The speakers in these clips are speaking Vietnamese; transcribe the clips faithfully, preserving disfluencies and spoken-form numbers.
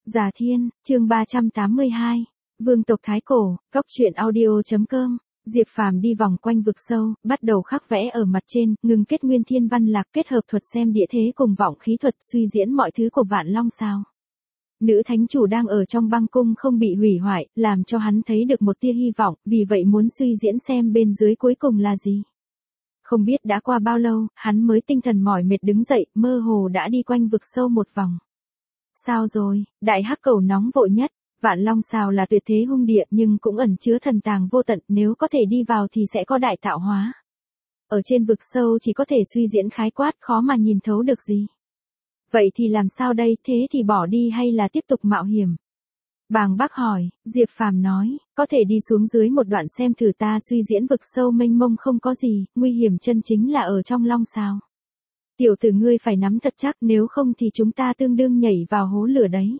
Già Thiên, chương ba trăm tám mươi hai. Vương tộc Thái Cổ, Cốc truyện audio chấm com. Diệp Phàm đi vòng quanh vực sâu, bắt đầu khắc vẽ ở mặt trên, ngừng kết nguyên thiên văn lạc kết hợp thuật xem địa thế cùng vọng khí thuật suy diễn mọi thứ của Vạn Long sao. Nữ thánh chủ đang ở trong băng cung không bị hủy hoại, làm cho hắn thấy được một tia hy vọng, vì vậy muốn suy diễn xem bên dưới cuối cùng là gì. Không biết đã qua bao lâu, hắn mới tinh thần mỏi mệt đứng dậy, mơ hồ đã đi quanh vực sâu một vòng. Sao rồi, đại hắc cầu nóng vội nhất, Vạn Long sao là tuyệt thế hung địa nhưng cũng ẩn chứa thần tàng vô tận, nếu có thể đi vào thì sẽ có đại tạo hóa. Ở trên vực sâu chỉ có thể suy diễn khái quát, khó mà nhìn thấu được gì. Vậy thì làm sao đây, thế thì bỏ đi hay là tiếp tục mạo hiểm? Bàng Bác hỏi, Diệp Phàm nói, có thể đi xuống dưới một đoạn xem thử, ta suy diễn vực sâu mênh mông không có gì, nguy hiểm chân chính là ở trong long sao. Tiểu tử ngươi phải nắm thật chắc, nếu không thì chúng ta tương đương nhảy vào hố lửa đấy.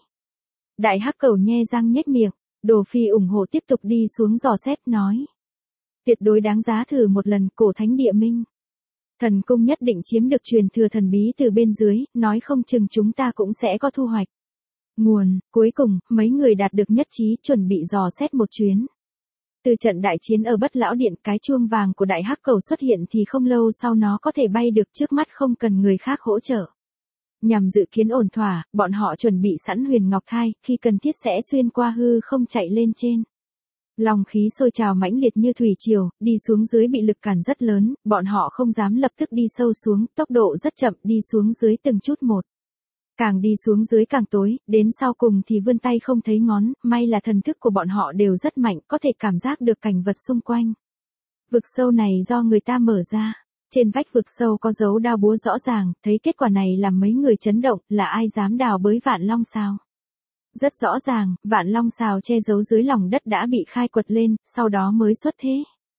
Đại hắc cầu nhe răng nhếch miệng, Đồ Phi ủng hộ tiếp tục đi xuống dò xét nói. Tuyệt đối đáng giá thử một lần, cổ thánh địa minh. Thần cung nhất định chiếm được truyền thừa thần bí từ bên dưới, nói không chừng chúng ta cũng sẽ có thu hoạch. Nguồn, cuối cùng, mấy người đạt được nhất trí chuẩn bị dò xét một chuyến. Từ trận đại chiến ở Bất Lão Điện, cái chuông vàng của đại hắc cầu xuất hiện thì không lâu sau nó có thể bay được, trước mắt không cần người khác hỗ trợ. Nhằm dự kiến ổn thỏa, bọn họ chuẩn bị sẵn huyền ngọc thai, khi cần thiết sẽ xuyên qua hư không chạy lên trên. Long khí sôi trào mãnh liệt như thủy triều, đi xuống dưới bị lực cản rất lớn, bọn họ không dám lập tức đi sâu xuống, tốc độ rất chậm, đi xuống dưới từng chút một. Càng đi xuống dưới càng tối, đến sau cùng thì vươn tay không thấy ngón, may là thần thức của bọn họ đều rất mạnh, có thể cảm giác được cảnh vật xung quanh. Vực sâu này do người ta mở ra, trên vách vực sâu có dấu đao búa rõ ràng, thấy kết quả này làm mấy người chấn động, là ai dám đào bới Vạn Long sao? Rất rõ ràng, Vạn Long sao che giấu dưới lòng đất đã bị khai quật lên, sau đó mới xuất thế.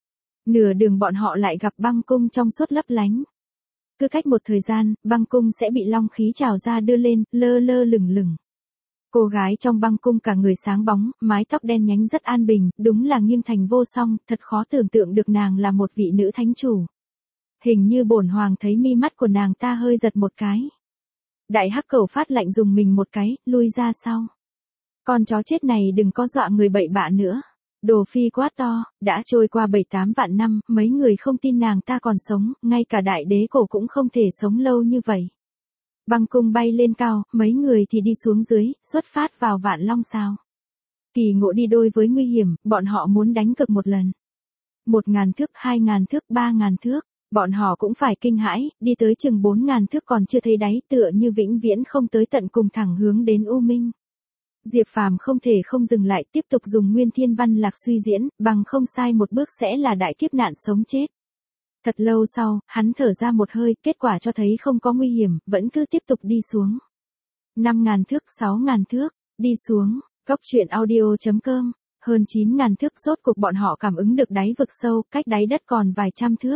Nửa đường bọn họ lại gặp băng cung trong suốt lấp lánh. Cứ cách một thời gian, băng cung sẽ bị long khí trào ra đưa lên, lơ lơ lửng lửng. Cô gái trong băng cung cả người sáng bóng, mái tóc đen nhánh rất an bình, đúng là nghiêng thành vô song, thật khó tưởng tượng được nàng là một vị nữ thánh chủ. Hình như bổn hoàng thấy mi mắt của nàng ta hơi giật một cái. Đại hắc cầu phát lạnh dùng mình một cái, lui ra sau. Con chó chết này đừng có dọa người bậy bạ nữa. Đồ Phi quá to, đã trôi qua bảy tám vạn năm, mấy người không tin nàng ta còn sống, ngay cả đại đế cổ cũng không thể sống lâu như vậy. Băng cung bay lên cao, mấy người thì đi xuống dưới, xuất phát vào Vạn Long sao. Kỳ ngộ đi đôi với nguy hiểm, bọn họ muốn đánh cược một lần. Một ngàn thước, hai ngàn thước, ba ngàn thước, bọn họ cũng phải kinh hãi, đi tới chừng bốn ngàn thước còn chưa thấy đáy, tựa như vĩnh viễn không tới tận cùng, thẳng hướng đến U Minh. Diệp Phàm không thể không dừng lại, tiếp tục dùng nguyên thiên văn lạc suy diễn, bằng không sai một bước sẽ là đại kiếp nạn sống chết. Thật lâu sau, hắn thở ra một hơi, kết quả cho thấy không có nguy hiểm, vẫn cứ tiếp tục đi xuống. Năm ngàn thước, sáu ngàn thước, đi xuống, Cốc truyện audio chấm com, hơn chín ngàn thước, rốt cục bọn họ cảm ứng được đáy vực sâu, cách đáy đất còn vài trăm thước.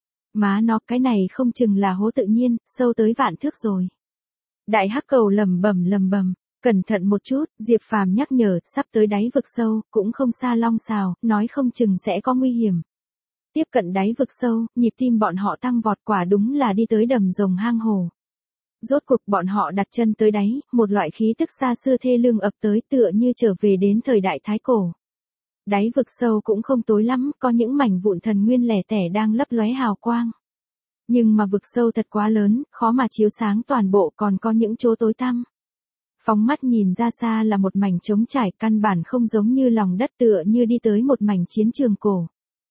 Má nó, cái này không chừng là hố tự nhiên, sâu tới vạn thước rồi. Đại hắc cầu lầm bầm lầm bầm. Cẩn thận một chút, Diệp Phàm nhắc nhở, sắp tới đáy vực sâu, cũng không xa long xào, nói không chừng sẽ có nguy hiểm. Tiếp cận đáy vực sâu, nhịp tim bọn họ tăng vọt, quả đúng là đi tới đầm rồng hang hồ. Rốt cuộc bọn họ đặt chân tới đáy, một loại khí tức xa xưa thê lương ập tới, tựa như trở về đến thời đại Thái Cổ. Đáy vực sâu cũng không tối lắm, có những mảnh vụn thần nguyên lẻ tẻ đang lấp lóe hào quang. Nhưng mà vực sâu thật quá lớn, khó mà chiếu sáng toàn bộ, còn có những chỗ tối tăm. Phóng mắt nhìn ra xa là một mảnh trống trải, căn bản không giống như lòng đất, tựa như đi tới một mảnh chiến trường cổ.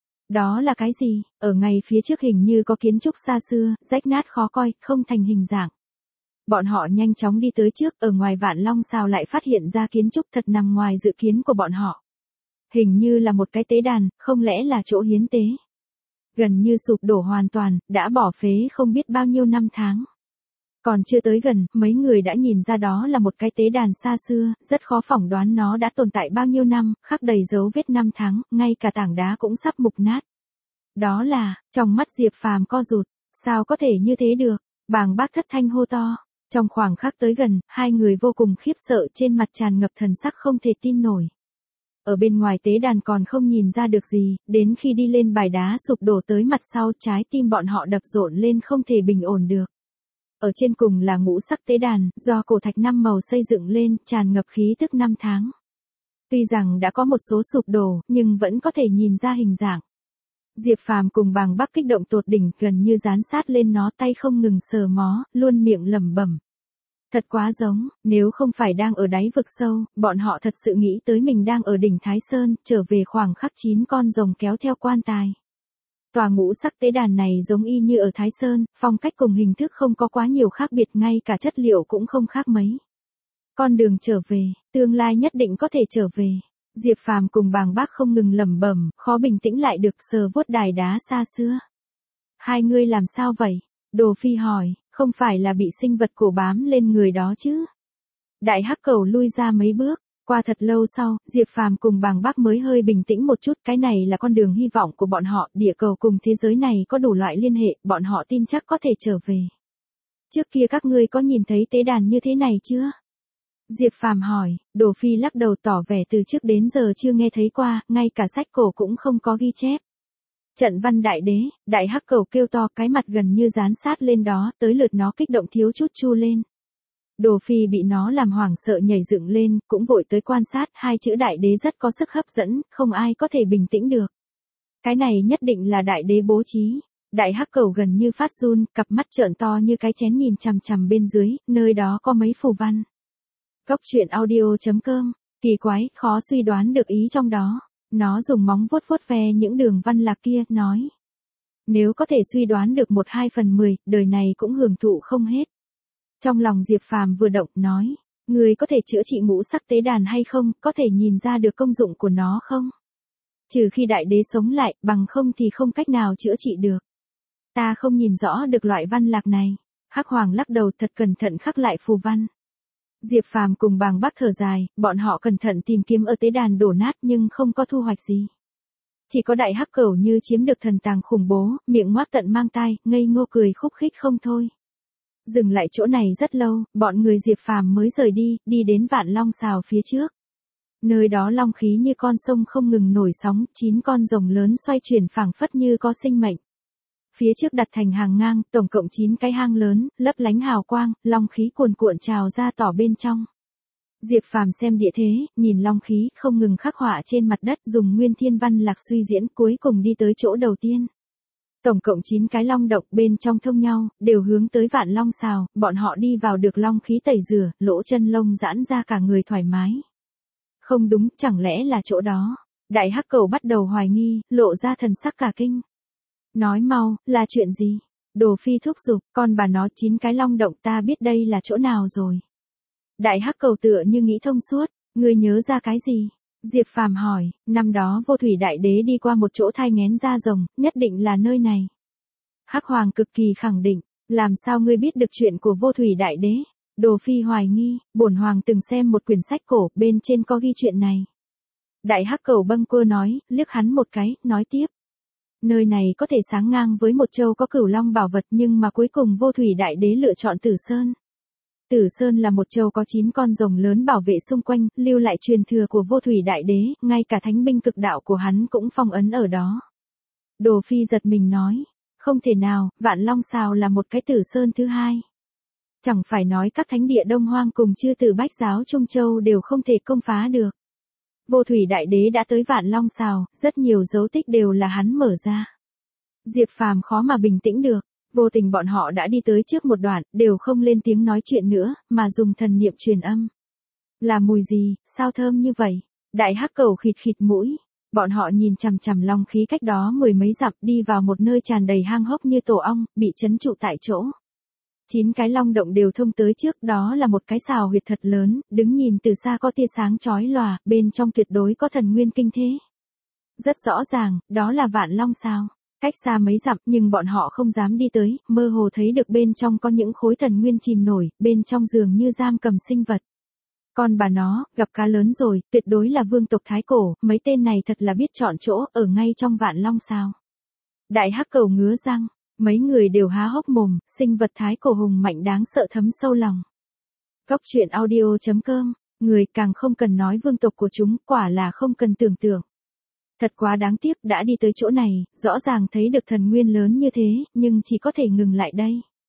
Đó là cái gì? Ở ngay phía trước hình như có kiến trúc xa xưa, rách nát khó coi, không thành hình dạng. Bọn họ nhanh chóng đi tới trước, ở ngoài Vạn Long sao lại phát hiện ra kiến trúc thật nằm ngoài dự kiến của bọn họ. Hình như là một cái tế đàn, không lẽ là chỗ hiến tế. Gần như sụp đổ hoàn toàn, đã bỏ phế không biết bao nhiêu năm tháng. Còn chưa tới gần, mấy người đã nhìn ra đó là một cái tế đàn xa xưa, rất khó phỏng đoán nó đã tồn tại bao nhiêu năm, khắc đầy dấu vết năm tháng, ngay cả tảng đá cũng sắp mục nát. Đó là, trong mắt Diệp Phàm co rụt, sao có thể như thế được, Bàng Bác thất thanh hô to. Trong khoảng khắc tới gần, hai người vô cùng khiếp sợ, trên mặt tràn ngập thần sắc không thể tin nổi. Ở bên ngoài tế đàn còn không nhìn ra được gì, đến khi đi lên bài đá sụp đổ tới mặt sau, trái tim bọn họ đập rộn lên không thể bình ổn được. Ở trên cùng là ngũ sắc tế đàn, do cổ thạch năm màu xây dựng lên, tràn ngập khí tức năm tháng. Tuy rằng đã có một số sụp đổ, nhưng vẫn có thể nhìn ra hình dạng. Diệp Phàm cùng Bàng Bắc kích động tột đỉnh, gần như dán sát lên nó, tay không ngừng sờ mó, luôn miệng lẩm bẩm. Thật quá giống, nếu không phải đang ở đáy vực sâu, bọn họ thật sự nghĩ tới mình đang ở đỉnh Thái Sơn, trở về khoảng khắc chín con rồng kéo theo quan tài. Tòa ngũ sắc tế đàn này giống y như ở Thái Sơn, phong cách cùng hình thức không có quá nhiều khác biệt, ngay cả chất liệu cũng không khác mấy. Con đường trở về, tương lai nhất định có thể trở về. Diệp Phàm cùng Bàng Bác không ngừng lẩm bẩm, khó bình tĩnh lại được, sờ vuốt đài đá xa xưa. Hai ngươi làm sao vậy? Đồ Phi hỏi, không phải là bị sinh vật cổ bám lên người đó chứ? Đại hắc cầu lui ra mấy bước, qua thật lâu sau, Diệp Phàm cùng Bàng Bác mới hơi bình tĩnh một chút, cái này là con đường hy vọng của bọn họ, địa cầu cùng thế giới này có đủ loại liên hệ, bọn họ tin chắc có thể trở về. Trước kia các ngươi có nhìn thấy tế đàn như thế này chưa? Diệp Phàm hỏi, Đồ Phi lắc đầu tỏ vẻ từ trước đến giờ chưa nghe thấy qua, ngay cả sách cổ cũng không có ghi chép. Trận văn đại đế, đại hắc cầu kêu to, cái mặt gần như dán sát lên đó, tới lượt nó kích động thiếu chút chu lên. Đồ Phi bị nó làm hoảng sợ nhảy dựng lên, cũng vội tới quan sát, hai chữ đại đế rất có sức hấp dẫn, không ai có thể bình tĩnh được. Cái này nhất định là đại đế bố trí. Đại hắc cầu gần như phát run, cặp mắt trợn to như cái chén nhìn chằm chằm bên dưới, nơi đó có mấy phù văn. Cốc truyện audio chấm com, kỳ quái, khó suy đoán được ý trong đó. Nó dùng móng vuốt vuốt ve những đường văn lạc kia, nói. Nếu có thể suy đoán được một hai phần mười, đời này cũng hưởng thụ không hết. Trong lòng Diệp Phàm vừa động, nói. Người có thể chữa trị ngũ sắc tế đàn hay không, có thể nhìn ra được công dụng của nó không? Trừ khi đại đế sống lại, bằng không thì không cách nào chữa trị được. Ta không nhìn rõ được loại văn lạc này. Hắc Hoàng lắc đầu thật cẩn thận khắc lại phù văn. Diệp Phàm cùng Bàng Bác thở dài, bọn họ cẩn thận tìm kiếm ở tế đàn đổ nát nhưng không có thu hoạch gì. Chỉ có đại hắc cẩu như chiếm được thần tàng khủng bố, miệng ngoác tận mang tai, ngây ngô cười khúc khích không thôi. Dừng lại chỗ này rất lâu, bọn người Diệp Phàm mới rời đi, đi đến Vạn Long Sào phía trước. Nơi đó long khí như con sông không ngừng nổi sóng, chín con rồng lớn xoay chuyển phảng phất như có sinh mệnh. Phía trước đặt thành hàng ngang, tổng cộng chín cái hang lớn, lấp lánh hào quang, long khí cuồn cuộn trào ra tỏ bên trong. Diệp Phàm xem địa thế, nhìn long khí không ngừng khắc họa trên mặt đất, dùng nguyên thiên văn lạc suy diễn, cuối cùng đi tới chỗ đầu tiên. Tổng cộng chín cái long động bên trong thông nhau, đều hướng tới Vạn Long Sào, bọn họ đi vào được long khí tẩy rửa, lỗ chân lông giãn ra cả người thoải mái. Không đúng, chẳng lẽ là chỗ đó? Đại hắc cầu bắt đầu hoài nghi, lộ ra thần sắc cả kinh. Nói mau, là chuyện gì? Đồ Phi thúc giục, con bà nó chín cái long động, ta biết đây là chỗ nào rồi. Đại hắc cầu tựa như nghĩ thông suốt, ngươi nhớ ra cái gì? Diệp Phàm hỏi, năm đó Vô Thủy Đại Đế đi qua một chỗ thai nghén da rồng, nhất định là nơi này. Hắc Hoàng cực kỳ khẳng định, làm sao ngươi biết được chuyện của Vô Thủy Đại Đế? Đồ Phi hoài nghi, bổn hoàng từng xem một quyển sách cổ, bên trên có ghi chuyện này. Đại hắc cầu bâng quơ nói, liếc hắn một cái, nói tiếp. Nơi này có thể sáng ngang với một châu có cửu long bảo vật, nhưng mà cuối cùng Vô Thủy Đại Đế lựa chọn Tử Sơn. Tử Sơn là một châu có chín con rồng lớn bảo vệ xung quanh, lưu lại truyền thừa của Vô Thủy Đại Đế, ngay cả thánh binh cực đạo của hắn cũng phong ấn ở đó. Đồ Phi giật mình nói, không thể nào, Vạn Long Sào là một cái Tử Sơn thứ hai. Chẳng phải nói các thánh địa Đông Hoang cùng Chư Tử Bách Giáo Trung Châu đều không thể công phá được. Vô Thủy Đại Đế đã tới Vạn Long Sào, rất nhiều dấu tích đều là hắn mở ra. Diệp Phàm khó mà bình tĩnh được, vô tình bọn họ đã đi tới trước một đoạn, đều không lên tiếng nói chuyện nữa, mà dùng thần niệm truyền âm. Là mùi gì, sao thơm như vậy? Đại hắc cầu khịt khịt mũi. Bọn họ nhìn chằm chằm long khí cách đó mười mấy dặm, đi vào một nơi tràn đầy hang hốc như tổ ong, bị trấn trụ tại chỗ. Chín cái long động đều thông tới trước, đó là một cái sào huyệt thật lớn, đứng nhìn từ xa có tia sáng chói lòa, bên trong tuyệt đối có thần nguyên kinh thế. Rất rõ ràng, đó là Vạn Long Sào. Cách xa mấy dặm, nhưng bọn họ không dám đi tới, mơ hồ thấy được bên trong có những khối thần nguyên chìm nổi, bên trong giường như giam cầm sinh vật. Con bà nó, gặp cá lớn rồi, tuyệt đối là vương tộc Thái Cổ, mấy tên này thật là biết chọn chỗ, ở ngay trong Vạn Long Sào. Đại hắc cầu ngứa răng. Mấy người đều há hốc mồm, sinh vật Thái Cổ hùng mạnh đáng sợ thấm sâu lòng. Cốc truyện audio chấm com, người càng không cần nói vương tộc của chúng, quả là không cần tưởng tượng. Thật quá đáng tiếc, đã đi tới chỗ này, rõ ràng thấy được thần nguyên lớn như thế, nhưng chỉ có thể ngừng lại đây.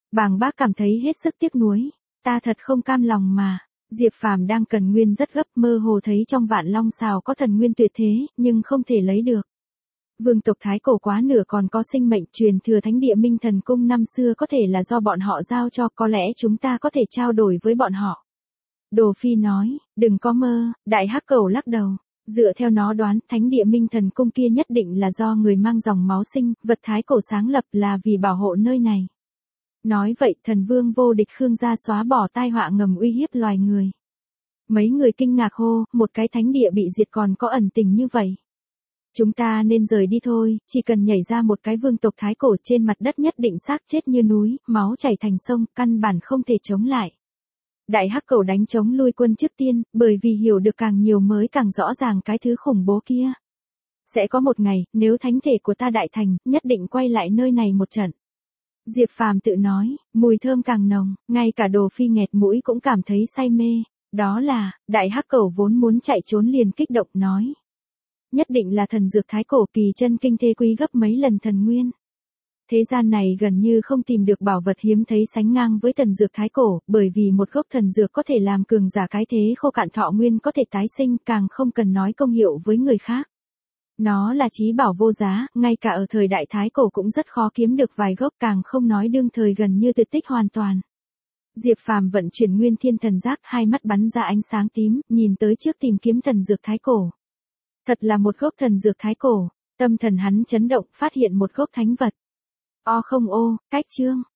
Bàng Bác cảm thấy hết sức tiếc nuối, ta thật không cam lòng mà. Diệp Phàm đang cần nguyên rất gấp, mơ hồ thấy trong Vạn Long Sào có thần nguyên tuyệt thế, nhưng không thể lấy được. Vương tộc Thái Cổ quá nửa còn có sinh mệnh, truyền thừa thánh địa Minh Thần Cung năm xưa có thể là do bọn họ giao cho, có lẽ chúng ta có thể trao đổi với bọn họ. Đồ Phi nói, đừng có mơ. Đại Hắc Cẩu lắc đầu. Dựa theo nó đoán, thánh địa Minh Thần Cung kia nhất định là do người mang dòng máu sinh, vật Thái Cổ sáng lập là vì bảo hộ nơi này. Nói vậy thần vương vô địch Khương gia xóa bỏ tai họa ngầm uy hiếp loài người. Mấy người kinh ngạc hô, một cái thánh địa bị diệt còn có ẩn tình như vậy. Chúng ta nên rời đi thôi, chỉ cần nhảy ra một cái vương tộc Thái Cổ trên mặt đất nhất định xác chết như núi, máu chảy thành sông, căn bản không thể chống lại. Đại Hắc Cẩu đánh chống lui quân trước tiên, bởi vì hiểu được càng nhiều mới càng rõ ràng cái thứ khủng bố kia. Sẽ có một ngày, nếu thánh thể của ta đại thành, nhất định quay lại nơi này một trận. Diệp Phàm tự nói, mùi thơm càng nồng, ngay cả Đồ Phi nghẹt mũi cũng cảm thấy say mê. Đó là, Đại Hắc Cẩu vốn muốn chạy trốn liền kích động nói. Nhất định là thần dược Thái Cổ, kỳ chân kinh thế quý gấp mấy lần thần nguyên. Thế gian này gần như không tìm được bảo vật hiếm thấy sánh ngang với thần dược Thái Cổ, bởi vì một gốc thần dược có thể làm cường giả cái thế khô cạn thọ nguyên có thể tái sinh, càng không cần nói công hiệu với người khác. Nó là chí bảo vô giá, ngay cả ở thời đại Thái Cổ cũng rất khó kiếm được vài gốc, càng không nói đương thời gần như tuyệt tích hoàn toàn. Diệp Phàm vận chuyển Nguyên Thiên Thần Giác, hai mắt bắn ra ánh sáng tím, nhìn tới trước tìm kiếm thần dược Thái Cổ. Thật là một gốc thần dược Thái Cổ, tâm thần hắn chấn động, phát hiện một gốc thánh vật. O không ô, cách chương.